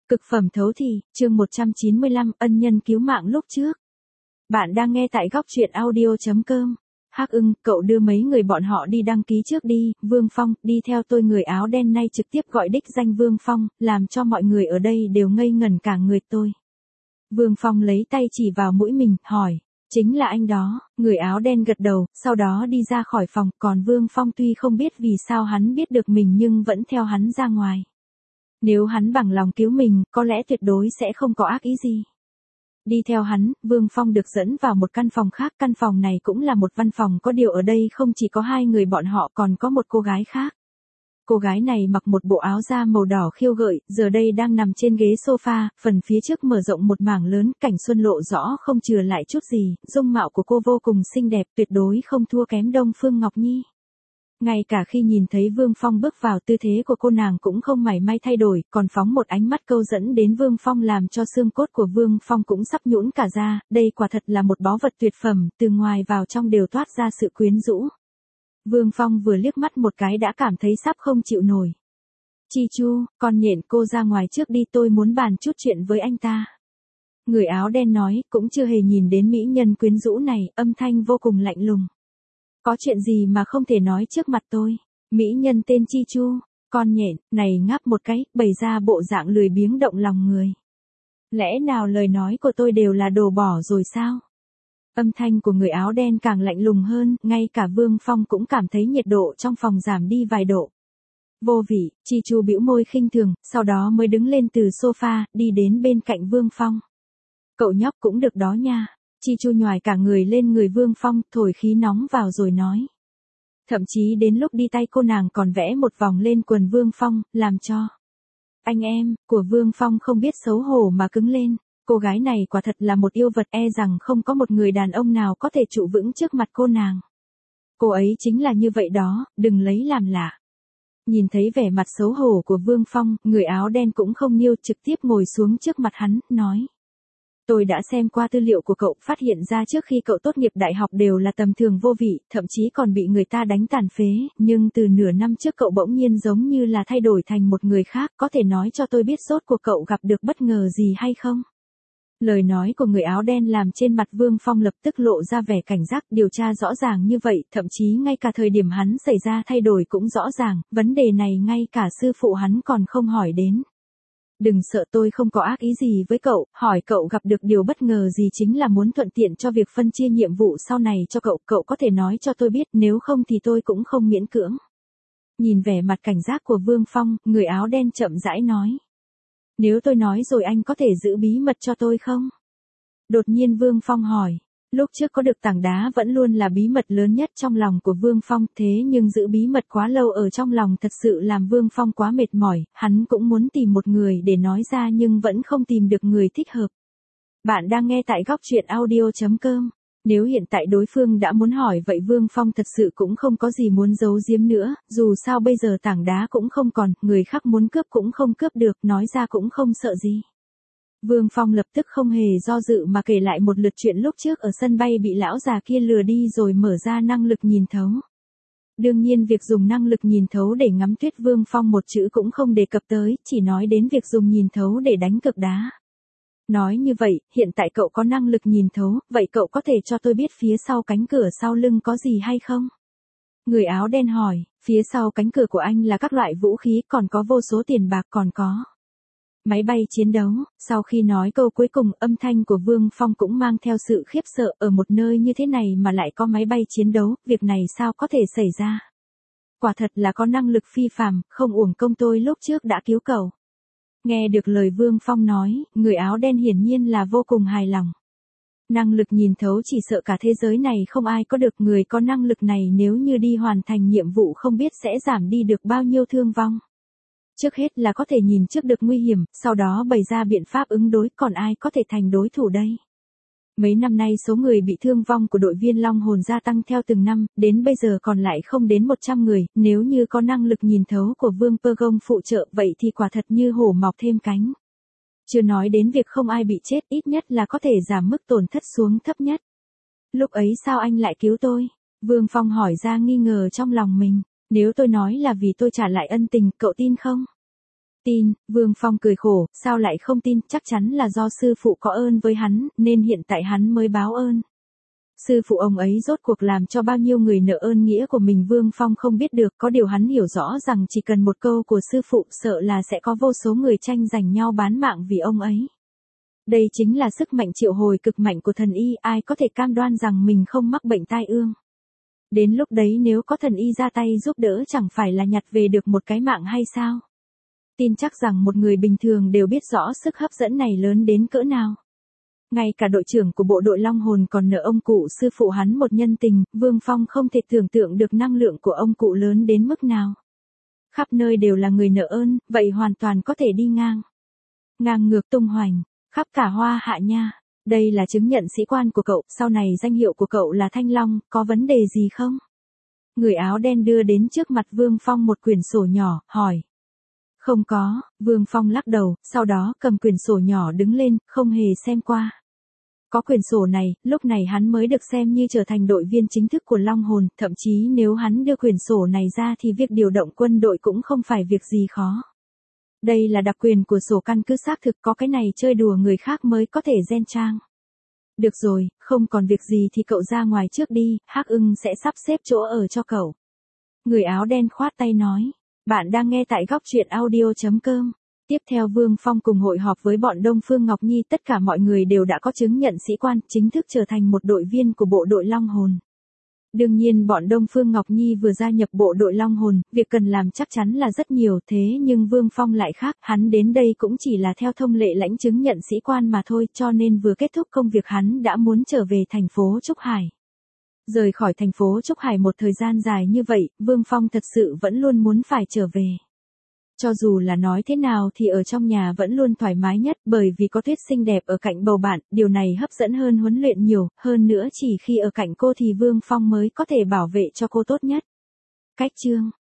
Cực phẩm thấu thị, chương 195, ân nhân cứu mạng lúc trước. Bạn đang nghe tại góc truyện audio.com. Hắc Ưng, cậu đưa mấy người bọn họ đi đăng ký trước đi. Vương Phong, đi theo tôi. Người áo đen nay trực tiếp gọi đích danh Vương Phong, làm cho mọi người ở đây đều ngây ngẩn cả người tôi. Vương Phong lấy tay chỉ vào mũi mình, hỏi, chính là anh đó. Người áo đen gật đầu, sau đó đi ra khỏi phòng. Còn Vương Phong tuy không biết vì sao hắn biết được mình nhưng vẫn theo hắn ra ngoài. Nếu hắn bằng lòng cứu mình, có lẽ tuyệt đối sẽ không có ác ý gì. Đi theo hắn, Vương Phong được dẫn vào một căn phòng khác. Căn phòng này cũng là một văn phòng, có điều ở đây không chỉ có hai người bọn họ còn có một cô gái khác. Cô gái này mặc một bộ áo da màu đỏ khiêu gợi, giờ đây đang nằm trên ghế sofa, phần phía trước mở rộng một mảng lớn, cảnh xuân lộ rõ không chừa lại chút gì, dung mạo của cô vô cùng xinh đẹp, tuyệt đối không thua kém Đông Phương Ngọc Nhi. Ngay cả khi nhìn thấy Vương Phong bước vào, tư thế của cô nàng cũng không mảy may thay đổi, còn phóng một ánh mắt câu dẫn đến Vương Phong làm cho xương cốt của Vương Phong cũng sắp nhũn cả ra. Đây quả thật là một báu vật tuyệt phẩm, từ ngoài vào trong đều toát ra sự quyến rũ. Vương Phong vừa liếc mắt một cái đã cảm thấy sắp không chịu nổi. Chi Chu, con nhện, cô ra ngoài trước đi, tôi muốn bàn chút chuyện với anh ta. Người áo đen nói, cũng chưa hề nhìn đến mỹ nhân quyến rũ này, âm thanh vô cùng lạnh lùng. Có chuyện gì mà không thể nói trước mặt tôi? Mỹ nhân tên Chi Chu, con nhện, này ngáp một cái, bày ra bộ dạng lười biếng động lòng người. Lẽ nào lời nói của tôi đều là đồ bỏ rồi sao? Âm thanh của người áo đen càng lạnh lùng hơn, ngay cả Vương Phong cũng cảm thấy nhiệt độ trong phòng giảm đi vài độ. Vô vị, Chi Chu bĩu môi khinh thường, sau đó mới đứng lên từ sofa, đi đến bên cạnh Vương Phong. Cậu nhóc cũng được đó nha. Chi Chu nhoài cả người lên người Vương Phong, thổi khí nóng vào rồi nói. Thậm chí đến lúc đi tay cô nàng còn vẽ một vòng lên quần Vương Phong, làm cho anh em của Vương Phong không biết xấu hổ mà cứng lên. Cô gái này quả thật là một yêu vật, e rằng không có một người đàn ông nào có thể trụ vững trước mặt cô nàng. Cô ấy chính là như vậy đó, đừng lấy làm lạ. Nhìn thấy vẻ mặt xấu hổ của Vương Phong, người áo đen cũng không nhiêu, trực tiếp ngồi xuống trước mặt hắn, nói. Tôi đã xem qua tư liệu của cậu, phát hiện ra trước khi cậu tốt nghiệp đại học đều là tầm thường vô vị, thậm chí còn bị người ta đánh tàn phế, nhưng từ nửa năm trước cậu bỗng nhiên giống như là thay đổi thành một người khác, có thể nói cho tôi biết rốt cuộc cậu gặp được bất ngờ gì hay không? Lời nói của người áo đen làm trên mặt Vương Phong lập tức lộ ra vẻ cảnh giác, điều tra rõ ràng như vậy, thậm chí ngay cả thời điểm hắn xảy ra thay đổi cũng rõ ràng, vấn đề này ngay cả sư phụ hắn còn không hỏi đến. Đừng sợ, tôi không có ác ý gì với cậu, hỏi cậu gặp được điều bất ngờ gì chính là muốn thuận tiện cho việc phân chia nhiệm vụ sau này cho cậu, cậu có thể nói cho tôi biết, nếu không thì tôi cũng không miễn cưỡng. Nhìn vẻ mặt cảnh giác của Vương Phong, người áo đen chậm rãi nói. Nếu tôi nói rồi anh có thể giữ bí mật cho tôi không? Đột nhiên Vương Phong hỏi. Lúc trước có được tảng đá vẫn luôn là bí mật lớn nhất trong lòng của Vương Phong, thế nhưng giữ bí mật quá lâu ở trong lòng thật sự làm Vương Phong quá mệt mỏi, hắn cũng muốn tìm một người để nói ra nhưng vẫn không tìm được người thích hợp. Bạn đang nghe tại góc truyện audio.com. Nếu hiện tại đối phương đã muốn hỏi vậy Vương Phong thật sự cũng không có gì muốn giấu giếm nữa, dù sao bây giờ tảng đá cũng không còn, người khác muốn cướp cũng không cướp được, nói ra cũng không sợ gì. Vương Phong lập tức không hề do dự mà kể lại một lượt chuyện lúc trước ở sân bay bị lão già kia lừa đi rồi mở ra năng lực nhìn thấu. Đương nhiên việc dùng năng lực nhìn thấu để ngắm tuyết Vương Phong một chữ cũng không đề cập tới, chỉ nói đến việc dùng nhìn thấu để đánh cược đá. Nói như vậy, hiện tại cậu có năng lực nhìn thấu, vậy cậu có thể cho tôi biết phía sau cánh cửa sau lưng có gì hay không? Người áo đen hỏi, phía sau cánh cửa của anh là các loại vũ khí, còn có vô số tiền bạc, còn có máy bay chiến đấu. Sau khi nói câu cuối cùng, âm thanh của Vương Phong cũng mang theo sự khiếp sợ, ở một nơi như thế này mà lại có máy bay chiến đấu, việc này sao có thể xảy ra? Quả thật là có năng lực phi phàm, không uổng công tôi lúc trước đã cứu cậu. Nghe được lời Vương Phong nói, người áo đen hiển nhiên là vô cùng hài lòng. Năng lực nhìn thấu chỉ sợ cả thế giới này không ai có được, người có năng lực này nếu như đi hoàn thành nhiệm vụ không biết sẽ giảm đi được bao nhiêu thương vong. Trước hết là có thể nhìn trước được nguy hiểm, sau đó bày ra biện pháp ứng đối, còn ai có thể thành đối thủ đây? Mấy năm nay số người bị thương vong của đội viên Long Hồn gia tăng theo từng năm, đến bây giờ còn lại không đến 100 người, nếu như có năng lực nhìn thấu của Vương Pơ-gông phụ trợ vậy thì quả thật như hổ mọc thêm cánh. Chưa nói đến việc không ai bị chết, ít nhất là có thể giảm mức tổn thất xuống thấp nhất. Lúc ấy sao anh lại cứu tôi? Vương Phong hỏi ra nghi ngờ trong lòng mình. Nếu tôi nói là vì tôi trả lại ân tình, cậu tin không? tin, Vương Phong cười khổ, sao lại không tin, chắc chắn là do sư phụ có ơn với hắn, nên hiện tại hắn mới báo ơn. Sư phụ ông ấy rốt cuộc làm cho bao nhiêu người nợ ơn nghĩa của mình Vương Phong không biết được, có điều hắn hiểu rõ rằng chỉ cần một câu của sư phụ sợ là sẽ có vô số người tranh giành nhau bán mạng vì ông ấy. Đây chính là sức mạnh triệu hồi cực mạnh của thần y, ai có thể cam đoan rằng mình không mắc bệnh tai ương. Đến lúc đấy nếu có thần y ra tay giúp đỡ chẳng phải là nhặt về được một cái mạng hay sao? Tin chắc rằng một người bình thường đều biết rõ sức hấp dẫn này lớn đến cỡ nào. Ngay cả đội trưởng của bộ đội Long Hồn còn nợ ông cụ sư phụ hắn một nhân tình, Vương Phong không thể tưởng tượng được năng lượng của ông cụ lớn đến mức nào. Khắp nơi đều là người nợ ơn, vậy hoàn toàn có thể đi ngang. Ngang ngược tung hoành, khắp cả Hoa Hạ nha. Đây là chứng nhận sĩ quan của cậu, sau này danh hiệu của cậu là Thanh Long, có vấn đề gì không? Người áo đen đưa đến trước mặt Vương Phong một quyển sổ nhỏ, hỏi. Không có, Vương Phong lắc đầu, sau đó cầm quyển sổ nhỏ đứng lên, không hề xem qua. Có quyển sổ này, lúc này hắn mới được xem như trở thành đội viên chính thức của Long Hồn, thậm chí nếu hắn đưa quyển sổ này ra thì việc điều động quân đội cũng không phải việc gì khó. Đây là đặc quyền của sổ căn cứ xác thực, có cái này chơi đùa người khác mới có thể gen trang. Được rồi, không còn việc gì thì cậu ra ngoài trước đi, Hắc Ưng sẽ sắp xếp chỗ ở cho cậu. Người áo đen khoát tay nói, bạn đang nghe tại góc truyện audio.com. Tiếp theo Vương Phong cùng hội họp với bọn Đông Phương Ngọc Nhi, tất cả mọi người đều đã có chứng nhận sĩ quan, chính thức trở thành một đội viên của bộ đội Long Hồn. Đương nhiên bọn Đông Phương Ngọc Nhi vừa gia nhập bộ đội Long Hồn, việc cần làm chắc chắn là rất nhiều, thế nhưng Vương Phong lại khác, hắn đến đây cũng chỉ là theo thông lệ lãnh chứng nhận sĩ quan mà thôi, cho nên vừa kết thúc công việc hắn đã muốn trở về thành phố Trúc Hải. Rời khỏi thành phố Trúc Hải một thời gian dài như vậy, Vương Phong thật sự vẫn luôn muốn phải trở về. Cho dù là nói thế nào thì ở trong nhà vẫn luôn thoải mái nhất, bởi vì có Tuyết xinh đẹp ở cạnh bầu bạn, điều này hấp dẫn hơn huấn luyện nhiều, hơn nữa chỉ khi ở cạnh cô thì Vương Phong mới có thể bảo vệ cho cô tốt nhất. Cách chương